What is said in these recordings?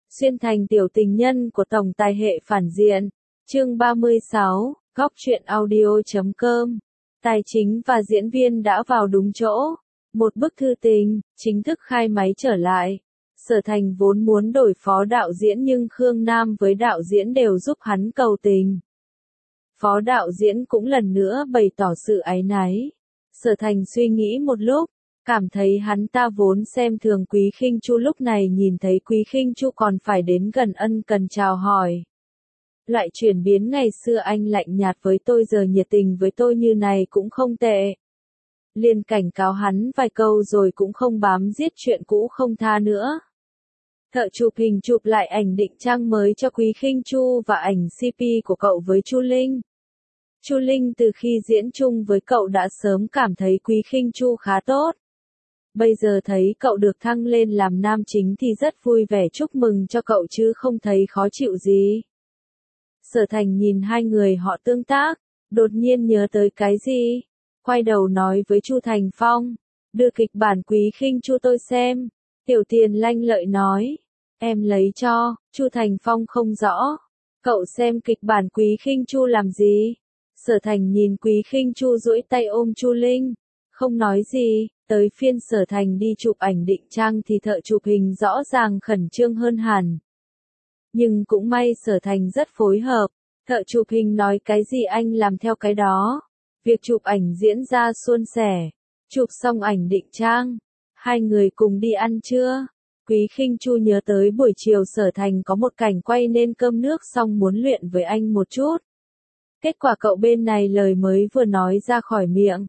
Xuyên thành tiểu tình nhân của tổng tài hệ phản diện. Chương 36, Góc truyện audio.com. Tài chính và diễn viên đã vào đúng chỗ. Một bức thư tình, chính thức khai máy trở lại. Sở Thành vốn muốn đổi phó đạo diễn nhưng Khương Nam với đạo diễn đều giúp hắn cầu tình. Phó đạo diễn cũng lần nữa bày tỏ sự áy náy. Sở Thành suy nghĩ một lúc, cảm thấy hắn ta vốn xem thường Quý Khinh Chu, lúc này nhìn thấy Quý Khinh Chu còn phải đến gần ân cần chào hỏi. Loại chuyển biến ngày xưa anh lạnh nhạt với tôi giờ nhiệt tình với tôi như này cũng không tệ. Liền cảnh cáo hắn vài câu rồi cũng không bám giết chuyện cũ không tha nữa. Thợ chụp hình chụp lại ảnh định trang mới cho Quý Khinh Chu và ảnh CP của cậu với Chu Linh. Chu Linh từ khi diễn chung với cậu đã sớm cảm thấy Quý Khinh Chu khá tốt. Bây giờ thấy cậu được thăng lên làm nam chính thì rất vui vẻ chúc mừng cho cậu chứ không thấy khó chịu gì. Sở Thành nhìn hai người họ tương tác, đột nhiên nhớ tới cái gì, quay đầu nói với Chu Thành Phong, đưa kịch bản Quý Khinh Chu tôi xem. Tiểu Tiền lanh lợi nói, em lấy cho. Chu Thành Phong không rõ, cậu xem kịch bản Quý Khinh Chu làm gì? Sở Thành nhìn Quý Khinh Chu duỗi tay ôm Chu Linh, không nói gì. Tới phiên Sở Thành đi chụp ảnh định trang thì thợ chụp hình rõ ràng khẩn trương hơn hẳn. Nhưng cũng may Sở Thành rất phối hợp, thợ chụp hình nói cái gì anh làm theo cái đó. Việc chụp ảnh diễn ra suôn sẻ, chụp xong ảnh định trang, hai người cùng đi ăn trưa. Quý Khinh Chu nhớ tới buổi chiều Sở Thành có một cảnh quay nên cơm nước xong muốn luyện với anh một chút. Kết quả cậu bên này lời mới vừa nói ra khỏi miệng.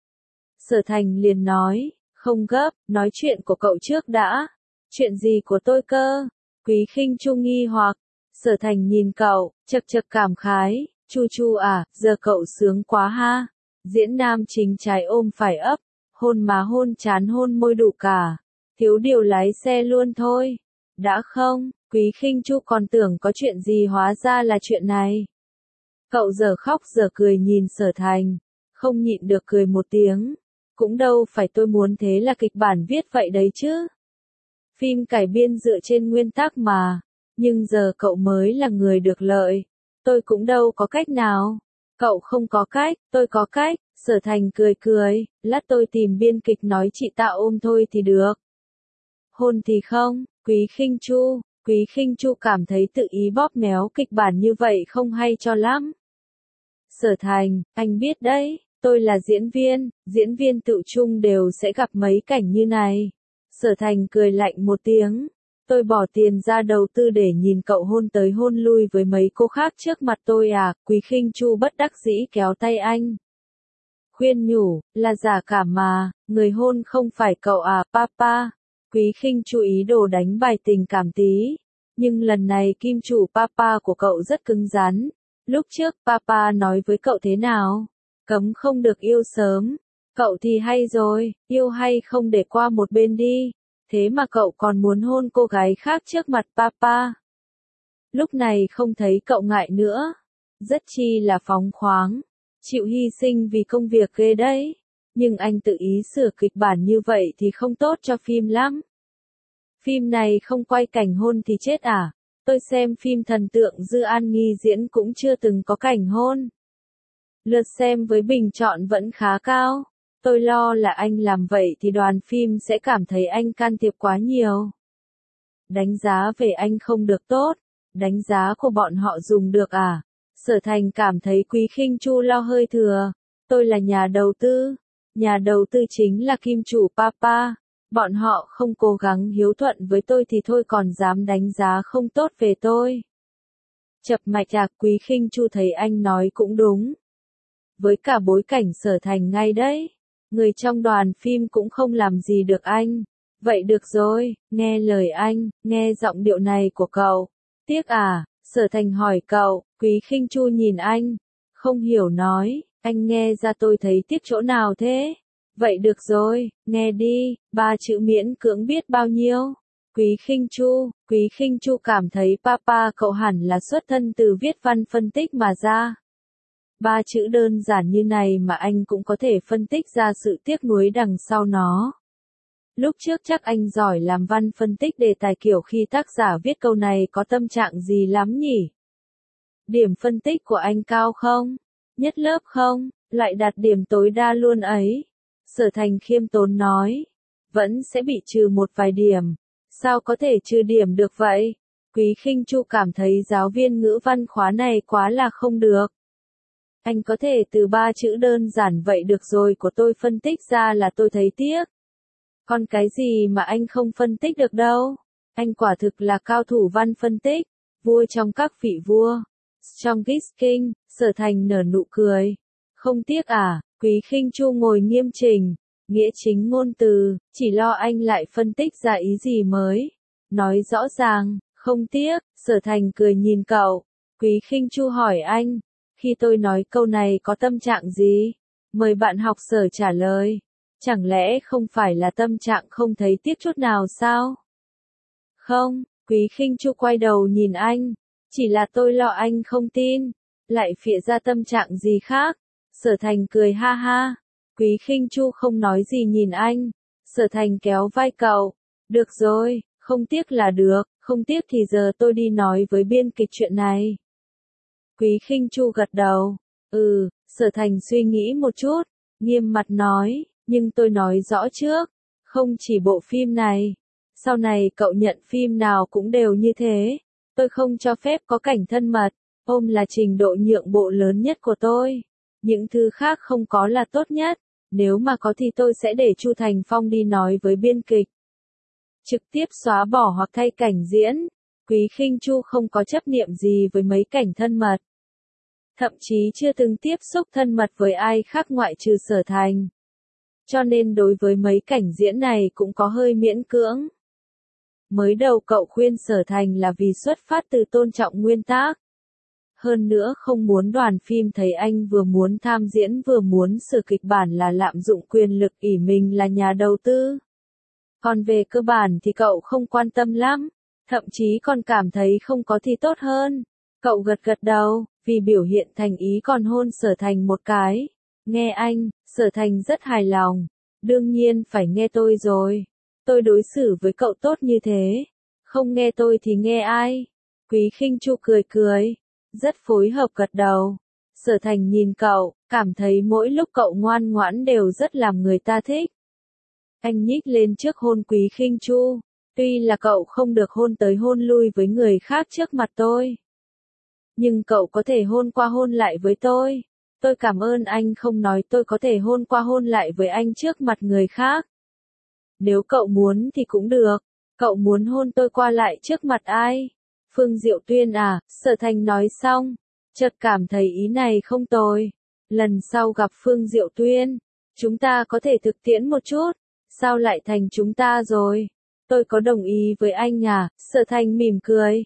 Sở Thành liền nói, không gấp, nói chuyện của cậu trước đã. Chuyện gì của tôi cơ? Quý Khinh Chu nghi hoặc. Sở Thành nhìn cậu, chật chật cảm khái, Chu Chu à, giờ cậu sướng quá ha. Diễn nam chính trái ôm phải ấp, hôn má hôn trán hôn môi đủ cả. Thiếu điều lái xe luôn thôi. Đã không, Quý Khinh Chu còn tưởng có chuyện gì hóa ra là chuyện này. Cậu giờ khóc giờ cười nhìn Sở Thành, không nhịn được cười một tiếng. Cũng đâu phải tôi muốn thế là kịch bản viết vậy đấy chứ. Phim cải biên dựa trên nguyên tắc mà. Nhưng giờ cậu mới là người được lợi. Tôi cũng đâu có cách nào. Cậu không có cách, tôi có cách. Sở Thành cười cười, lát tôi tìm biên kịch nói chị ta ôm thôi thì được. Hôn thì không, Quý Khinh Chu cảm thấy tự ý bóp méo kịch bản như vậy không hay cho lắm. Sở Thành, anh biết đấy. Tôi là diễn viên tự chung đều sẽ gặp mấy cảnh như này. Sở Thành cười lạnh một tiếng. Tôi bỏ tiền ra đầu tư để nhìn cậu hôn tới hôn lui với mấy cô khác trước mặt tôi à? Quý Khinh Chu bất đắc dĩ kéo tay anh. Khuyên nhủ, là giả cả mà, người hôn không phải cậu à, papa. Quý Khinh Chu ý đồ đánh bài tình cảm tí. Nhưng lần này kim chủ papa của cậu rất cứng rắn. Lúc trước papa nói với cậu thế nào? Cấm không được yêu sớm. Cậu thì hay rồi, yêu hay không để qua một bên đi. Thế mà cậu còn muốn hôn cô gái khác trước mặt papa. Lúc này không thấy cậu ngại nữa. Rất chi là phóng khoáng. Chịu hy sinh vì công việc ghê đấy. Nhưng anh tự ý sửa kịch bản như vậy thì không tốt cho phim lắm. Phim này không quay cảnh hôn thì chết à? Tôi xem phim thần tượng Dư An Nghi diễn cũng chưa từng có cảnh hôn. Lượt xem với bình chọn vẫn khá cao. Tôi lo là anh làm vậy thì đoàn phim sẽ cảm thấy anh can thiệp quá nhiều. Đánh giá về anh không được tốt. Đánh giá của bọn họ dùng được à? Sở Thành cảm thấy Quý Khinh Chu lo hơi thừa. Tôi là nhà đầu tư. Nhà đầu tư chính là kim chủ papa. Bọn họ không cố gắng hiếu thuận với tôi thì thôi còn dám đánh giá không tốt về tôi. Chập mạch à? Quý Khinh Chu thấy anh nói cũng đúng. Với cả bối cảnh Sở Thành ngay đấy. Người trong đoàn phim cũng không làm gì được anh. Vậy được rồi, nghe lời anh, nghe giọng điệu này của cậu. Tiếc à? Sở Thành hỏi cậu. Quý Khinh Chu nhìn anh. Không hiểu nói, anh nghe ra tôi thấy tiếc chỗ nào thế? Vậy được rồi, nghe đi, 3 chữ miễn cưỡng biết bao nhiêu. Quý Khinh Chu cảm thấy papa cậu hẳn là xuất thân từ viết văn phân tích mà ra. 3 chữ đơn giản như này mà anh cũng có thể phân tích ra sự tiếc nuối đằng sau nó. Lúc trước chắc anh giỏi làm văn phân tích đề tài kiểu khi tác giả viết câu này có tâm trạng gì lắm nhỉ? Điểm phân tích của anh cao không? Nhất lớp không? Lại đạt điểm tối đa luôn ấy. Sở Thành khiêm tốn nói. Vẫn sẽ bị trừ một vài điểm. Sao có thể trừ điểm được vậy? Quý Khinh Chu cảm thấy giáo viên ngữ văn khóa này quá là không được. Anh có thể từ 3 chữ đơn giản vậy được rồi của tôi phân tích ra là tôi thấy tiếc. Còn cái gì mà anh không phân tích được đâu. Anh quả thực là cao thủ văn phân tích. Vua trong các vị vua. Strongest King, Sở Thành nở nụ cười. Không tiếc à, Quý Khinh Chu ngồi nghiêm chỉnh. Nghĩa chính ngôn từ, chỉ lo anh lại phân tích ra ý gì mới. Nói rõ ràng, không tiếc, Sở Thành cười nhìn cậu. Quý Khinh Chu hỏi anh, khi tôi nói câu này có tâm trạng gì? Mời bạn học Sở trả lời. Chẳng lẽ không phải là tâm trạng không thấy tiếc chút nào sao? Không, Quý Khinh Chu quay đầu nhìn anh. Chỉ là tôi lo anh không tin. Lại phịa ra tâm trạng gì khác? Sở Thành cười ha ha. Quý Khinh Chu không nói gì nhìn anh. Sở Thành kéo vai cậu. Được rồi, không tiếc là được, không tiếc thì giờ tôi đi nói với biên kịch chuyện này. Quý Khinh Chu gật đầu. Sở Thành suy nghĩ một chút, nghiêm mặt nói, nhưng tôi nói rõ trước, không chỉ bộ phim này. Sau này cậu nhận phim nào cũng đều như thế. Tôi không cho phép có cảnh thân mật, ôm là trình độ nhượng bộ lớn nhất của tôi. Những thứ khác không có là tốt nhất. Nếu mà có thì tôi sẽ để Chu Thành Phong đi nói với biên kịch. Trực tiếp xóa bỏ hoặc thay cảnh diễn. Quý Khinh Chu không có chấp niệm gì với mấy cảnh thân mật. Thậm chí chưa từng tiếp xúc thân mật với ai khác ngoại trừ Sở Thành. Cho nên đối với mấy cảnh diễn này cũng có hơi miễn cưỡng. Mới đầu cậu khuyên Sở Thành là vì xuất phát từ tôn trọng nguyên tắc. Hơn nữa không muốn đoàn phim thấy anh vừa muốn tham diễn vừa muốn sửa kịch bản là lạm dụng quyền lực ỷ mình là nhà đầu tư. Còn về cơ bản thì cậu không quan tâm lắm, thậm chí còn cảm thấy không có thì tốt hơn. Cậu gật gật đầu, vì biểu hiện thành ý còn hôn Sở Thành một cái. Nghe anh, Sở Thành rất hài lòng. Đương nhiên phải nghe tôi rồi. Tôi đối xử với cậu tốt như thế. Không nghe tôi thì nghe ai? Quý Khinh Chu cười cười. Rất phối hợp gật đầu. Sở Thành nhìn cậu, cảm thấy mỗi lúc cậu ngoan ngoãn đều rất làm người ta thích. Anh nhích lên trước hôn Quý Khinh Chu. Tuy là cậu không được hôn tới hôn lui với người khác trước mặt tôi. Nhưng cậu có thể hôn qua hôn lại với tôi. Tôi cảm ơn anh không nói tôi có thể hôn qua hôn lại với anh trước mặt người khác. Nếu cậu muốn thì cũng được. Cậu muốn hôn tôi qua lại trước mặt ai? Phương Diệu Tuyên à? Sở Thành nói xong. Chợt cảm thấy ý này không tồi. Lần sau gặp Phương Diệu Tuyên, chúng ta có thể thực tiễn một chút. Sao lại thành chúng ta rồi? Tôi có đồng ý với anh à? Sở Thành mỉm cười.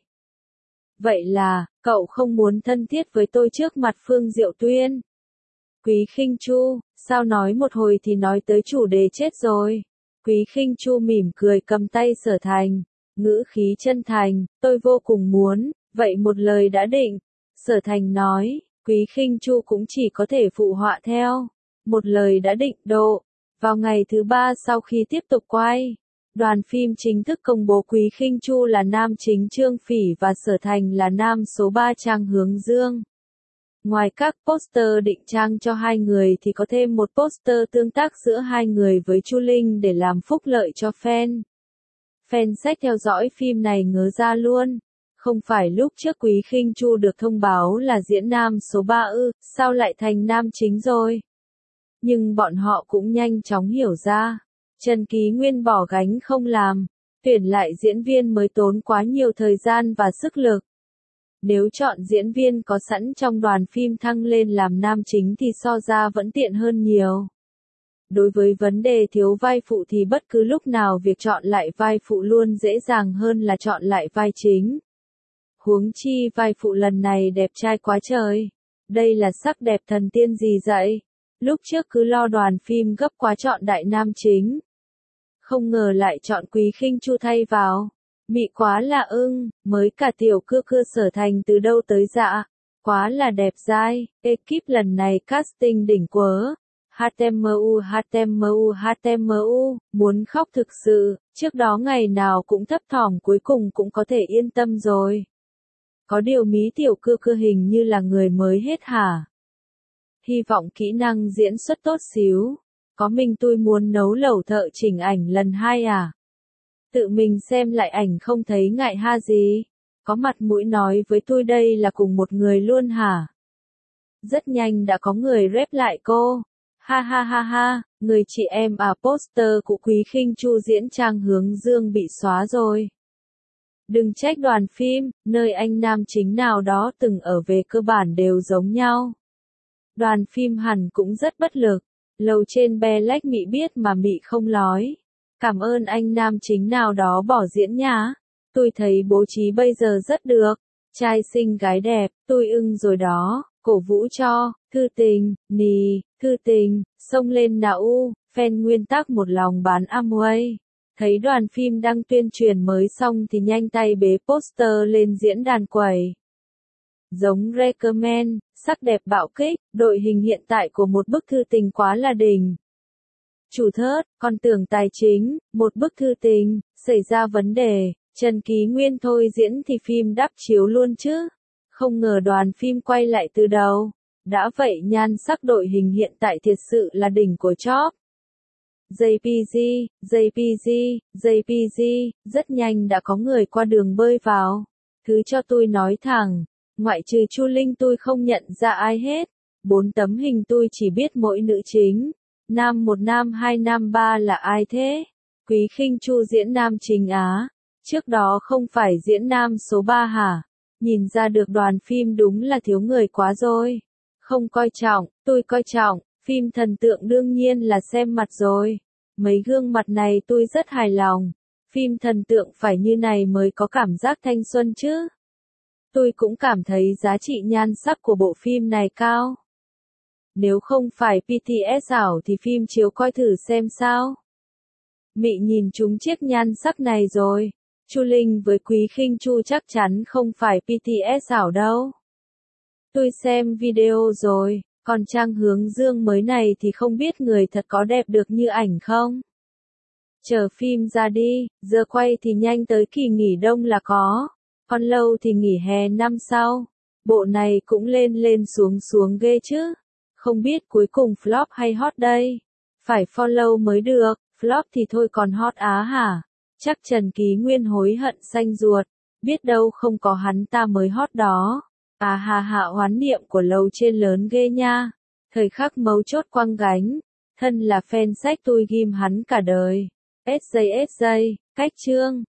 Vậy là, cậu không muốn thân thiết với tôi trước mặt Phương Diệu Tuyên. Quý Khinh Chu, sao nói một hồi thì nói tới chủ đề chết rồi. Quý Khinh Chu mỉm cười cầm tay Sở Thành. Ngữ khí chân thành, tôi vô cùng muốn, vậy một lời đã định. Sở Thành nói, Quý Khinh Chu cũng chỉ có thể phụ họa theo. Một lời đã định độ. Vào ngày thứ 3 sau khi tiếp tục quay, đoàn phim chính thức công bố Quý Khinh Chu là nam chính Trương Phỉ và Sở Thành là nam số 3 Trang Hướng Dương. Ngoài các poster định trang cho hai người thì có thêm một poster tương tác giữa hai người với Chu Linh để làm phúc lợi cho fan. Fan sách theo dõi phim này ngớ ra luôn. Không phải lúc trước Quý Khinh Chu được thông báo là diễn nam số 3 ư, sao lại thành nam chính rồi? Nhưng bọn họ cũng nhanh chóng hiểu ra. Trần Ký Nguyên bỏ gánh không làm. Tuyển lại diễn viên mới tốn quá nhiều thời gian và sức lực. Nếu chọn diễn viên có sẵn trong đoàn phim thăng lên làm nam chính thì so ra vẫn tiện hơn nhiều. Đối với vấn đề thiếu vai phụ thì bất cứ lúc nào việc chọn lại vai phụ luôn dễ dàng hơn là chọn lại vai chính. Huống chi vai phụ lần này đẹp trai quá trời. Đây là sắc đẹp thần tiên gì vậy? Lúc trước cứ lo đoàn phim gấp quá chọn đại nam chính. Không ngờ lại chọn Quý Khinh Chu thay vào. Mị quá là ưng, mới cả tiểu cưa cưa Sở Thành từ đâu tới dạ. Quá là đẹp dai, ekip lần này casting đỉnh quớ. HTMU, muốn khóc thực sự, trước đó ngày nào cũng thấp thỏm cuối cùng cũng có thể yên tâm rồi. Có điều Mí tiểu cưa cưa hình như là người mới hết hả? Hy vọng kỹ năng diễn xuất tốt xíu. Có mình tôi muốn nấu lẩu thợ chỉnh ảnh lần 2 à? Tự mình xem lại ảnh không thấy ngại ha gì? Có mặt mũi nói với tôi đây là cùng một người luôn hả? Rất nhanh đã có người rep lại cô. Ha ha ha ha, người chị em à, poster của Quý Khinh Chu diễn Trang Hướng Dương bị xóa rồi. Đừng trách đoàn phim, nơi anh nam chính nào đó từng ở về cơ bản đều giống nhau. Đoàn phim hẳn cũng rất bất lực. Lầu trên Black Mị biết mà Mị không nói. Cảm ơn anh nam chính nào đó bỏ diễn nhá. Tôi thấy bố trí bây giờ rất được. Trai xinh gái đẹp, tôi ưng rồi đó. Cổ vũ cho, thư tình, thư tình, xông lên nào u, fan nguyên tắc một lòng bán Amway. Thấy đoàn phim đăng tuyên truyền mới xong thì nhanh tay bế poster lên diễn đàn quẩy. Giống recommend, sắc đẹp bạo kích, đội hình hiện tại của một bức thư tình quá là đỉnh. Chủ thớt, con tưởng tài chính, một bức thư tình, xảy ra vấn đề, Trần Ký Nguyên thôi diễn thì phim đắp chiếu luôn chứ. Không ngờ đoàn phim quay lại từ đầu. Đã vậy nhan sắc đội hình hiện tại thiệt sự là đỉnh của chóp. JPG, rất nhanh đã có người qua đường bơi vào. Thứ cho tôi nói thẳng, ngoại trừ Chu Linh tôi không nhận ra ai hết. 4 tấm hình tôi chỉ biết mỗi nữ chính. Nam 1 nam 2 nam 3 là ai thế? Quý Khinh Chu diễn nam chính á. Trước đó không phải diễn nam số 3 hả? Nhìn ra được đoàn phim đúng là thiếu người quá rồi. Không coi trọng, tôi coi trọng, phim thần tượng đương nhiên là xem mặt rồi. Mấy gương mặt này tôi rất hài lòng. Phim thần tượng phải như này mới có cảm giác thanh xuân chứ. Tôi cũng cảm thấy giá trị nhan sắc của bộ phim này cao. Nếu không phải BTS ảo thì phim chiếu coi thử xem sao. Mị nhìn chúng chiếc nhan sắc này rồi. Chu Linh với Quý Khinh Chu chắc chắn không phải BTS ảo đâu. Tôi xem video rồi, còn Trang Hướng Dương mới này thì không biết người thật có đẹp được như ảnh không? Chờ phim ra đi, giờ quay thì nhanh tới kỳ nghỉ đông là có. Còn lâu thì nghỉ hè năm sau. Bộ này cũng lên lên xuống xuống ghê chứ. Không biết cuối cùng flop hay hot đây. Phải follow mới được, flop thì thôi còn hot á hả? Chắc Trần Ký Nguyên hối hận xanh ruột. Biết đâu không có hắn ta mới hot đó. À hà hạ hoán niệm của lầu trên lớn ghê nha. Thời khắc mấu chốt quăng gánh. Thân là fan sách tôi ghim hắn cả đời. SJ, cách chương.